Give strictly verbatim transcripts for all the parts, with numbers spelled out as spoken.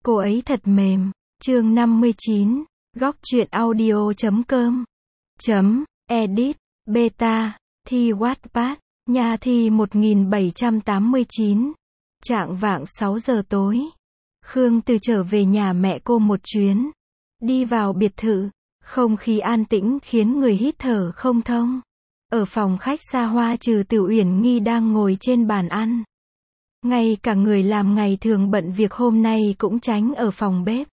Cô ấy thật mềm. Chương năm mươi chín. Góc truyện audio chấm com. Chấm, edit, beta, thi Wattpad, nhà thi một nghìn bảy trăm tám mươi chín. Chạng vạng sáu giờ tối. Khương Từ trở về nhà mẹ cô một chuyến. Đi vào biệt thự, không khí an tĩnh khiến người hít thở không thông. Ở phòng khách xa hoa trừ Từ Uyển Nghi đang ngồi trên bàn ăn. Ngay cả người làm ngày thường bận việc hôm nay cũng tránh ở phòng bếp.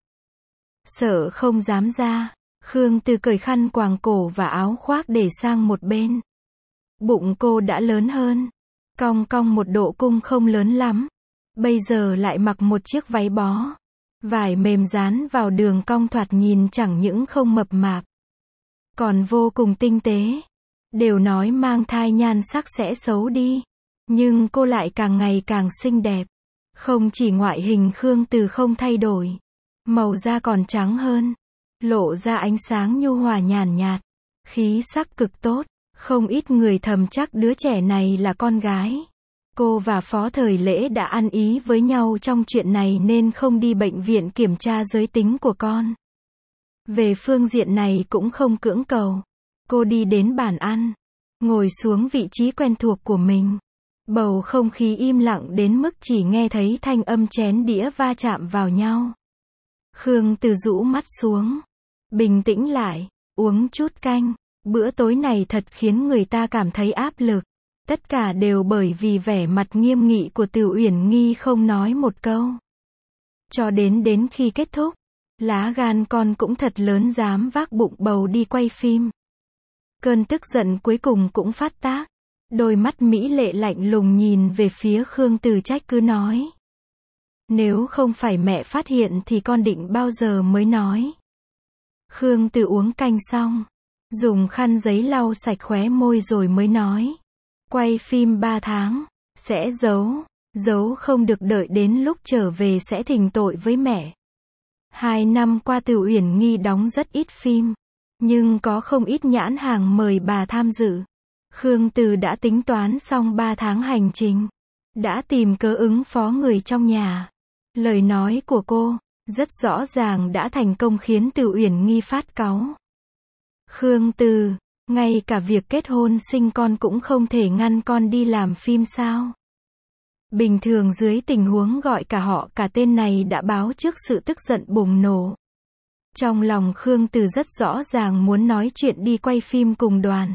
Sợ không dám ra, Khương Từ cởi khăn quàng cổ và áo khoác để sang một bên. Bụng cô đã lớn hơn, cong cong một độ cung không lớn lắm. Bây giờ lại mặc một chiếc váy bó. Vải mềm dán vào đường cong thoạt nhìn chẳng những không mập mạp, còn vô cùng tinh tế. Đều nói mang thai nhan sắc sẽ xấu đi, nhưng cô lại càng ngày càng xinh đẹp. Không chỉ ngoại hình Khương Từ không thay đổi, màu da còn trắng hơn, lộ ra ánh sáng nhu hòa nhàn nhạt, khí sắc cực tốt. Không ít người thầm chắc đứa trẻ này là con gái. Cô và Phó Thời Lễ đã ăn ý với nhau trong chuyện này nên không đi bệnh viện kiểm tra giới tính của con. Về phương diện này cũng không cưỡng cầu. Cô đi đến bàn ăn, ngồi xuống vị trí quen thuộc của mình. Bầu không khí im lặng đến mức chỉ nghe thấy thanh âm chén đĩa va chạm vào nhau. Khương Từ rũ mắt xuống, bình tĩnh lại, uống chút canh. Bữa tối này thật khiến người ta cảm thấy áp lực. Tất cả đều bởi vì vẻ mặt nghiêm nghị của Từ Uyển Nghi không nói một câu. Cho đến đến khi kết thúc, lá gan con cũng thật lớn dám vác bụng bầu đi quay phim. Cơn tức giận cuối cùng cũng phát tác. Đôi mắt mỹ lệ lạnh lùng nhìn về phía Khương Từ trách cứ nói. Nếu không phải mẹ phát hiện thì con định bao giờ mới nói. Khương Từ uống canh xong, dùng khăn giấy lau sạch khóe môi rồi mới nói. Quay phim ba tháng, sẽ giấu, giấu không được, đợi đến lúc trở về sẽ thỉnh tội với mẹ. Hai năm qua Từ Uyển Nghi đóng rất ít phim, nhưng có không ít nhãn hàng mời bà tham dự. Khương Từ đã tính toán xong ba tháng hành trình, đã tìm cớ ứng phó người trong nhà. Lời nói của cô, rất rõ ràng đã thành công khiến Từ Uyển Nghi phát cáu. Khương Từ, ngay cả việc kết hôn sinh con cũng không thể ngăn con đi làm phim sao? Bình thường dưới tình huống gọi cả họ cả tên này đã báo trước sự tức giận bùng nổ. Trong lòng Khương Từ rất rõ ràng muốn nói chuyện đi quay phim cùng đoàn.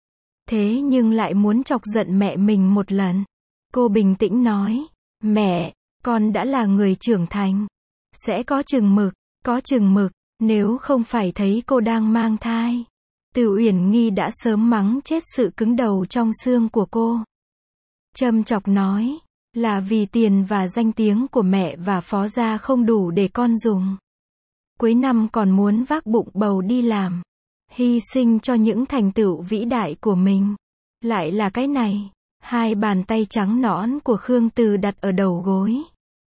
Thế nhưng lại muốn chọc giận mẹ mình một lần. Cô bình tĩnh nói, mẹ, con đã là người trưởng thành. Sẽ có chừng mực, có chừng mực, nếu không phải thấy cô đang mang thai. Từ Uyển Nghi đã sớm mắng chết sự cứng đầu trong xương của cô. Châm chọc nói, là vì tiền và danh tiếng của mẹ và Phó gia không đủ để con dùng. Cuối năm còn muốn vác bụng bầu đi làm, hy sinh cho những thành tựu vĩ đại của mình. Lại là cái này. Hai bàn tay trắng nõn của Khương Từ đặt ở đầu gối.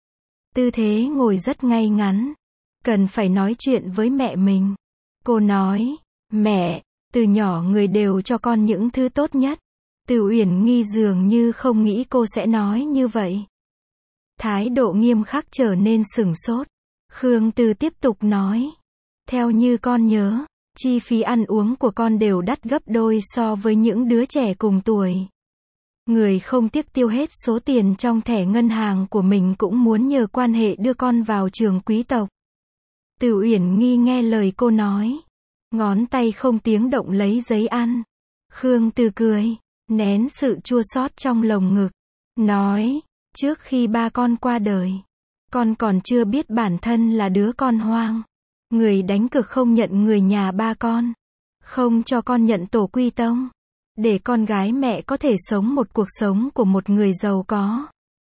Tư thế ngồi rất ngay ngắn. Cần phải nói chuyện với mẹ mình. Cô nói, mẹ, từ nhỏ người đều cho con những thứ tốt nhất. Từ Uyển Nghi dường như không nghĩ cô sẽ nói như vậy. Thái độ nghiêm khắc trở nên sửng sốt. Khương Từ tiếp tục nói, theo như con nhớ, chi phí ăn uống của con đều đắt gấp đôi so với những đứa trẻ cùng tuổi. Người không tiếc tiêu hết số tiền trong thẻ ngân hàng của mình cũng muốn nhờ quan hệ đưa con vào trường quý tộc. Từ Uyển Nghi nghe lời cô nói, ngón tay không tiếng động lấy giấy ăn. Khương Từ cười, nén sự chua xót trong lồng ngực, nói, trước khi ba con qua đời, con còn chưa biết bản thân là đứa con hoang. Người đánh cược không nhận người nhà ba con, không cho con nhận tổ quy tông, để con gái mẹ có thể sống một cuộc sống của một người giàu có,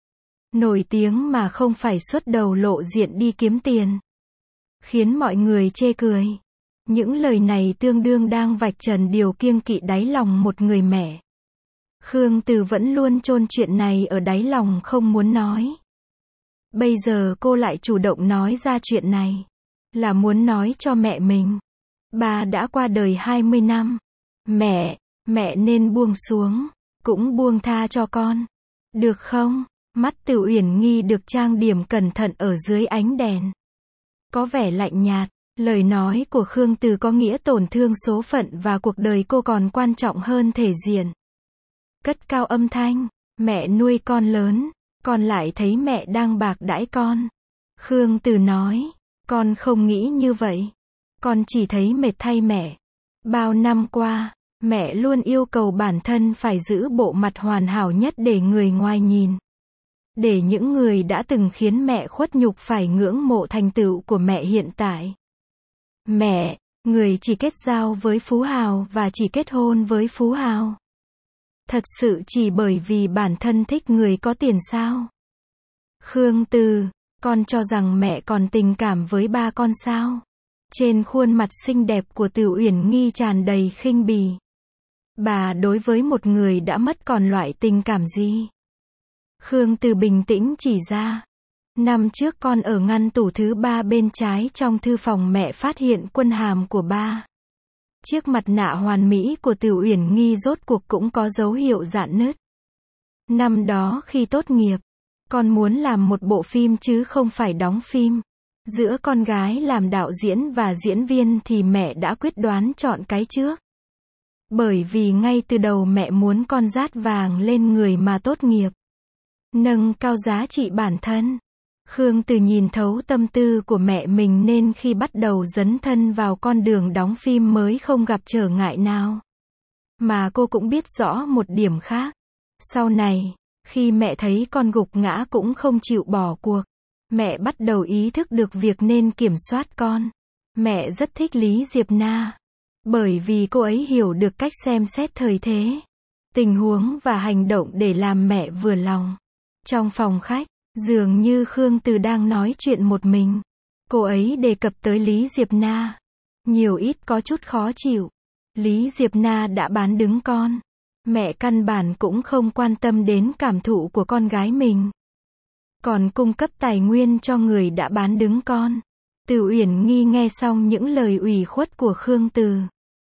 nổi tiếng mà không phải xuất đầu lộ diện đi kiếm tiền, khiến mọi người chê cười. Những lời này tương đương đang vạch trần điều kiêng kỵ đáy lòng một người mẹ. Khương Từ vẫn luôn chôn chuyện này ở đáy lòng không muốn nói. Bây giờ cô lại chủ động nói ra chuyện này, là muốn nói cho mẹ mình. Ba đã qua đời hai mươi năm. Mẹ, mẹ nên buông xuống, cũng buông tha cho con. Được không? Mắt Từ Uyển Nghi được trang điểm cẩn thận ở dưới ánh đèn. có vẻ lạnh nhạt. Lời nói của Khương Từ có nghĩa tổn thương số phận và cuộc đời cô còn quan trọng hơn thể diện. Cất cao âm thanh, mẹ nuôi con lớn, con lại thấy mẹ đang bạc đãi con. Khương Từ nói, con không nghĩ như vậy. Con chỉ thấy mệt thay mẹ. Bao năm qua, mẹ luôn yêu cầu bản thân phải giữ bộ mặt hoàn hảo nhất để người ngoài nhìn. Để những người đã từng khiến mẹ khuất nhục phải ngưỡng mộ thành tựu của mẹ hiện tại. Mẹ, người chỉ kết giao với phú hào và chỉ kết hôn với phú hào. Thật sự chỉ bởi vì bản thân thích người có tiền sao? Khương Từ, con cho rằng mẹ còn tình cảm với ba con sao? Trên khuôn mặt xinh đẹp của Từ Uyển Nghi tràn đầy khinh bỉ. Bà đối với một người đã mất còn loại tình cảm gì? Khương Từ bình tĩnh chỉ ra. Năm trước con ở ngăn tủ thứ ba bên trái trong thư phòng mẹ phát hiện quân hàm của ba. Chiếc mặt nạ hoàn mỹ của Từ Uyển Nghi rốt cuộc cũng có dấu hiệu rạn nứt. Năm đó khi tốt nghiệp, con muốn làm một bộ phim chứ không phải đóng phim. Giữa con gái làm đạo diễn và diễn viên thì mẹ đã quyết đoán chọn cái trước. Bởi vì ngay từ đầu mẹ muốn con dát vàng lên người mà tốt nghiệp. Nâng cao giá trị bản thân. Khương Từ nhìn thấu tâm tư của mẹ mình nên khi bắt đầu dấn thân vào con đường đóng phim mới không gặp trở ngại nào. Mà cô cũng biết rõ một điểm khác. Sau này, khi mẹ thấy con gục ngã cũng không chịu bỏ cuộc, mẹ bắt đầu ý thức được việc nên kiểm soát con. Mẹ rất thích Lý Diệp Na. Bởi vì cô ấy hiểu được cách xem xét thời thế, tình huống và hành động để làm mẹ vừa lòng. Trong phòng khách, dường như Khương Từ đang nói chuyện một mình. Cô ấy đề cập tới Lý Diệp Na. Nhiều ít có chút khó chịu. Lý Diệp Na đã bán đứng con. Mẹ căn bản cũng không quan tâm đến cảm thụ của con gái mình. Còn cung cấp tài nguyên cho người đã bán đứng con. Từ Uyển Nghi nghe xong những lời ủy khuất của Khương Từ.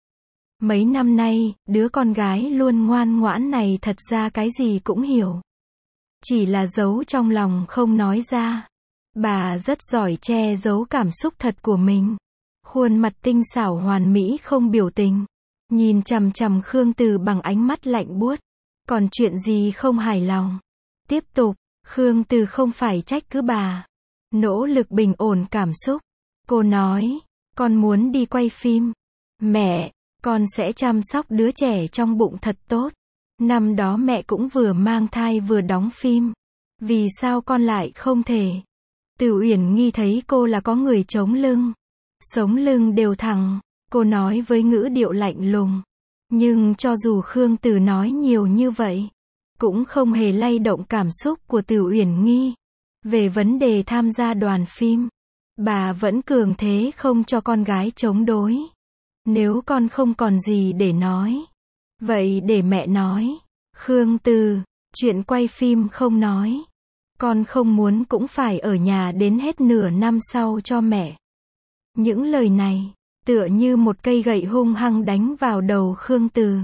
Mấy năm nay, đứa con gái luôn ngoan ngoãn này thật ra cái gì cũng hiểu. Chỉ là giấu trong lòng không nói ra. Bà rất giỏi che giấu cảm xúc thật của mình. Khuôn mặt tinh xảo hoàn mỹ không biểu tình. Nhìn chằm chằm Khương Từ bằng ánh mắt lạnh buốt. Còn chuyện gì không hài lòng? Tiếp tục, Khương Từ không phải trách cứ bà. Nỗ lực bình ổn cảm xúc. Cô nói, con muốn đi quay phim. Mẹ, con sẽ chăm sóc đứa trẻ trong bụng thật tốt. Năm đó mẹ cũng vừa mang thai vừa đóng phim. Vì sao con lại không thể? Từ Uyển Nghi thấy cô là có người chống lưng. Sống lưng đều thẳng, cô nói với ngữ điệu lạnh lùng. Nhưng cho dù Khương Từ nói nhiều như vậy, cũng không hề lay động cảm xúc của Từ Uyển Nghi. Về vấn đề tham gia đoàn phim, bà vẫn cường thế không cho con gái chống đối. Nếu con không còn gì để nói, vậy để mẹ nói. Khương Từ, chuyện quay phim không nói. Con không muốn cũng phải ở nhà đến hết nửa năm sau cho mẹ. Những lời này, tựa như một cây gậy hung hăng đánh vào đầu Khương Từ.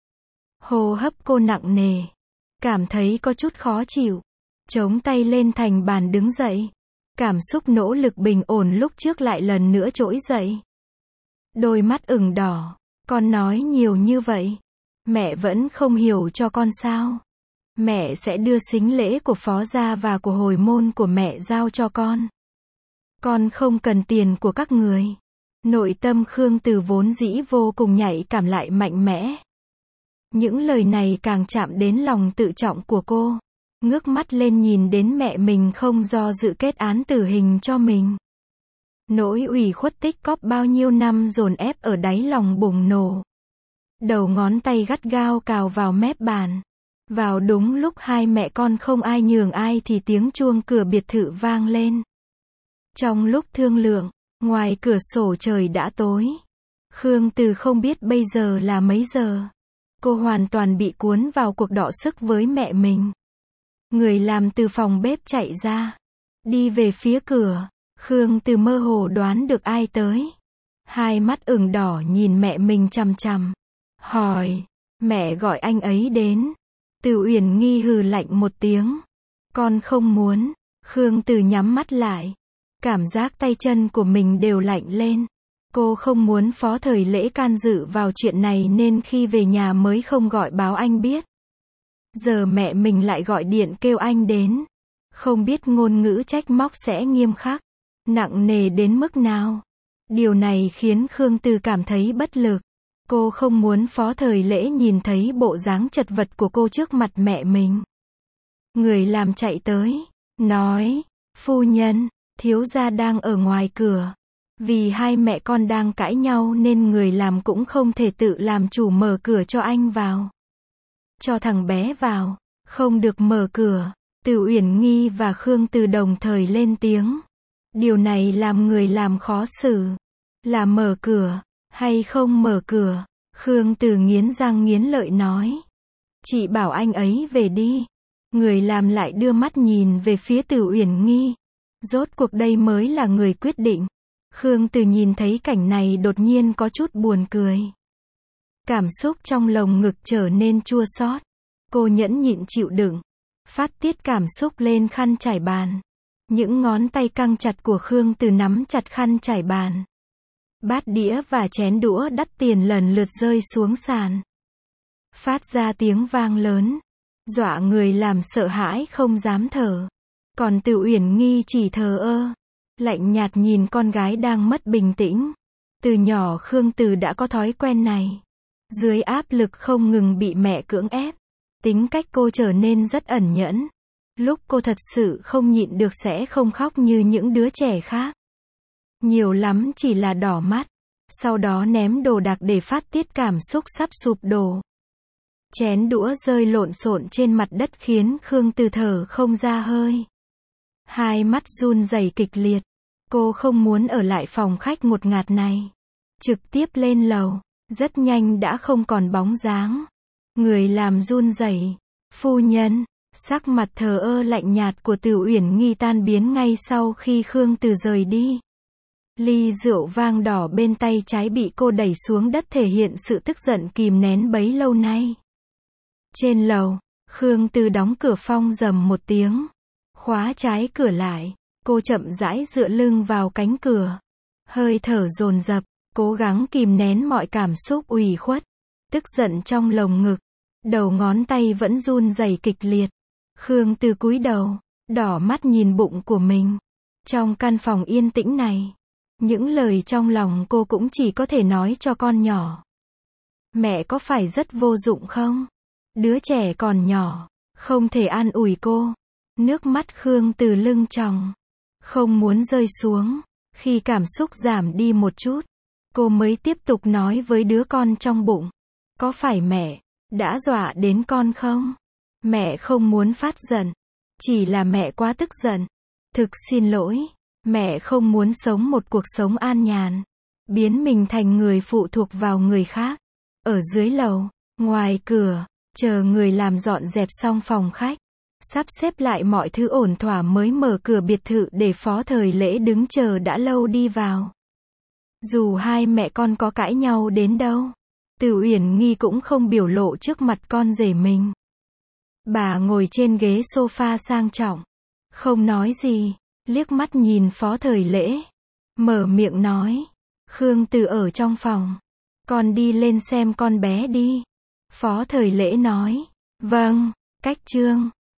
Hô hấp cô nặng nề. Cảm thấy có chút khó chịu. Chống tay lên thành bàn đứng dậy. Cảm xúc nỗ lực bình ổn lúc trước lại lần nữa trỗi dậy. Đôi mắt ửng đỏ. Con nói nhiều như vậy. Mẹ vẫn không hiểu cho con sao? Mẹ sẽ đưa sính lễ của phó gia và của hồi môn của mẹ giao cho con. Con không cần tiền của các người. Nội tâm Khương Từ vốn dĩ vô cùng nhạy cảm lại mạnh mẽ. Những lời này càng chạm đến lòng tự trọng của cô. Ngước mắt lên nhìn đến mẹ mình không do dự kết án tử hình cho mình. Nỗi ủy khuất tích cóp bao nhiêu năm dồn ép ở đáy lòng bùng nổ. Đầu ngón tay gắt gao cào vào mép bàn. Vào đúng lúc hai mẹ con không ai nhường ai thì tiếng chuông cửa biệt thự vang lên. Trong lúc thương lượng, ngoài cửa sổ trời đã tối. Khương Từ không biết bây giờ là mấy giờ. Cô hoàn toàn bị cuốn vào cuộc đọ sức với mẹ mình. Người làm từ phòng bếp chạy ra. Đi về phía cửa. Khương Từ mơ hồ đoán được ai tới. Hai mắt ửng đỏ nhìn mẹ mình chằm chằm. Hỏi, mẹ gọi anh ấy đến. Từ Uyển Nghi hừ lạnh một tiếng. Con không muốn. Khương Từ nhắm mắt lại. Cảm giác tay chân của mình đều lạnh lên. Cô không muốn Phó Thời Lễ can dự vào chuyện này nên khi về nhà mới không gọi báo anh biết. Giờ mẹ mình lại gọi điện kêu anh đến. Không biết ngôn ngữ trách móc sẽ nghiêm khắc, nặng nề đến mức nào. Điều này khiến Khương Từ cảm thấy bất lực. Cô không muốn Phó Thời Lễ nhìn thấy bộ dáng chật vật của cô trước mặt mẹ mình. Người làm chạy tới, nói, phu nhân, thiếu gia đang ở ngoài cửa. Vì hai mẹ con đang cãi nhau nên người làm cũng không thể tự làm chủ mở cửa cho anh vào. Cho thằng bé vào, không được mở cửa. Từ Uyển Nghi và Khương Từ đồng thời lên tiếng. Điều này làm người làm khó xử. Là mở cửa, hay không mở cửa? Khương Từ nghiến răng nghiến lợi nói. Chị bảo anh ấy về đi. Người làm lại đưa mắt nhìn về phía Từ Uyển Nghi. Rốt cuộc đây mới là người quyết định. Khương Từ nhìn thấy cảnh này đột nhiên có chút buồn cười. Cảm xúc trong lồng ngực trở nên chua xót. Cô nhẫn nhịn chịu đựng. Phát tiết cảm xúc lên khăn trải bàn. Những ngón tay căng chặt của Khương Từ nắm chặt khăn trải bàn. Bát đĩa và chén đũa đắt tiền lần lượt rơi xuống sàn. Phát ra tiếng vang lớn. Dọa người làm sợ hãi không dám thở. Còn Từ Uyển Nghi chỉ thờ ơ. Lạnh nhạt nhìn con gái đang mất bình tĩnh. Từ nhỏ Khương Từ đã có thói quen này. Dưới áp lực không ngừng bị mẹ cưỡng ép. Tính cách cô trở nên rất ẩn nhẫn. Lúc cô thật sự không nhịn được sẽ không khóc như những đứa trẻ khác. Nhiều lắm chỉ là đỏ mắt. Sau đó ném đồ đạc để phát tiết cảm xúc sắp sụp đổ. Chén đũa rơi lộn xộn trên mặt đất khiến Khương Từ thở không ra hơi. Hai mắt run rẩy kịch liệt. Cô không muốn ở lại phòng khách ngột ngạt này. Trực tiếp lên lầu. Rất nhanh đã không còn bóng dáng. Người làm run rẩy. Phu nhân. Sắc mặt thờ ơ lạnh nhạt của Từ Uyển Nghi tan biến ngay sau khi Khương Từ rời đi. Ly rượu vang đỏ bên tay trái bị cô đẩy xuống đất thể hiện sự tức giận kìm nén bấy lâu nay. Trên lầu, Khương Từ đóng cửa phòng rầm một tiếng. Khóa trái cửa lại. Cô chậm rãi dựa lưng vào cánh cửa. Hơi thở dồn dập, cố gắng kìm nén mọi cảm xúc ủy khuất, tức giận trong lồng ngực. Đầu ngón tay vẫn run rẩy kịch liệt. Khương Từ cúi đầu, đỏ mắt nhìn bụng của mình. Trong căn phòng yên tĩnh này, những lời trong lòng cô cũng chỉ có thể nói cho con nhỏ. Mẹ có phải rất vô dụng không? Đứa trẻ còn nhỏ, không thể an ủi cô. Nước mắt Khương Từ lưng tròng, không muốn rơi xuống. Khi cảm xúc giảm đi một chút, cô mới tiếp tục nói với đứa con trong bụng. Có phải mẹ đã dọa đến con không? Mẹ không muốn phát giận. Chỉ là mẹ quá tức giận. Thực xin lỗi. Mẹ không muốn sống một cuộc sống an nhàn. Biến mình thành người phụ thuộc vào người khác. Ở dưới lầu, ngoài cửa, chờ người làm dọn dẹp xong phòng khách. Sắp xếp lại mọi thứ ổn thỏa mới mở cửa biệt thự để Phó Thời Lễ đứng chờ đã lâu đi vào. Dù hai mẹ con có cãi nhau đến đâu, Từ Uyển Nghi cũng không biểu lộ trước mặt con rể mình. Bà ngồi trên ghế sofa sang trọng, không nói gì, liếc mắt nhìn Phó Thời Lễ, mở miệng nói, Khương Từ ở trong phòng, con đi lên xem con bé đi. Phó Thời Lễ nói, vâng, cách chương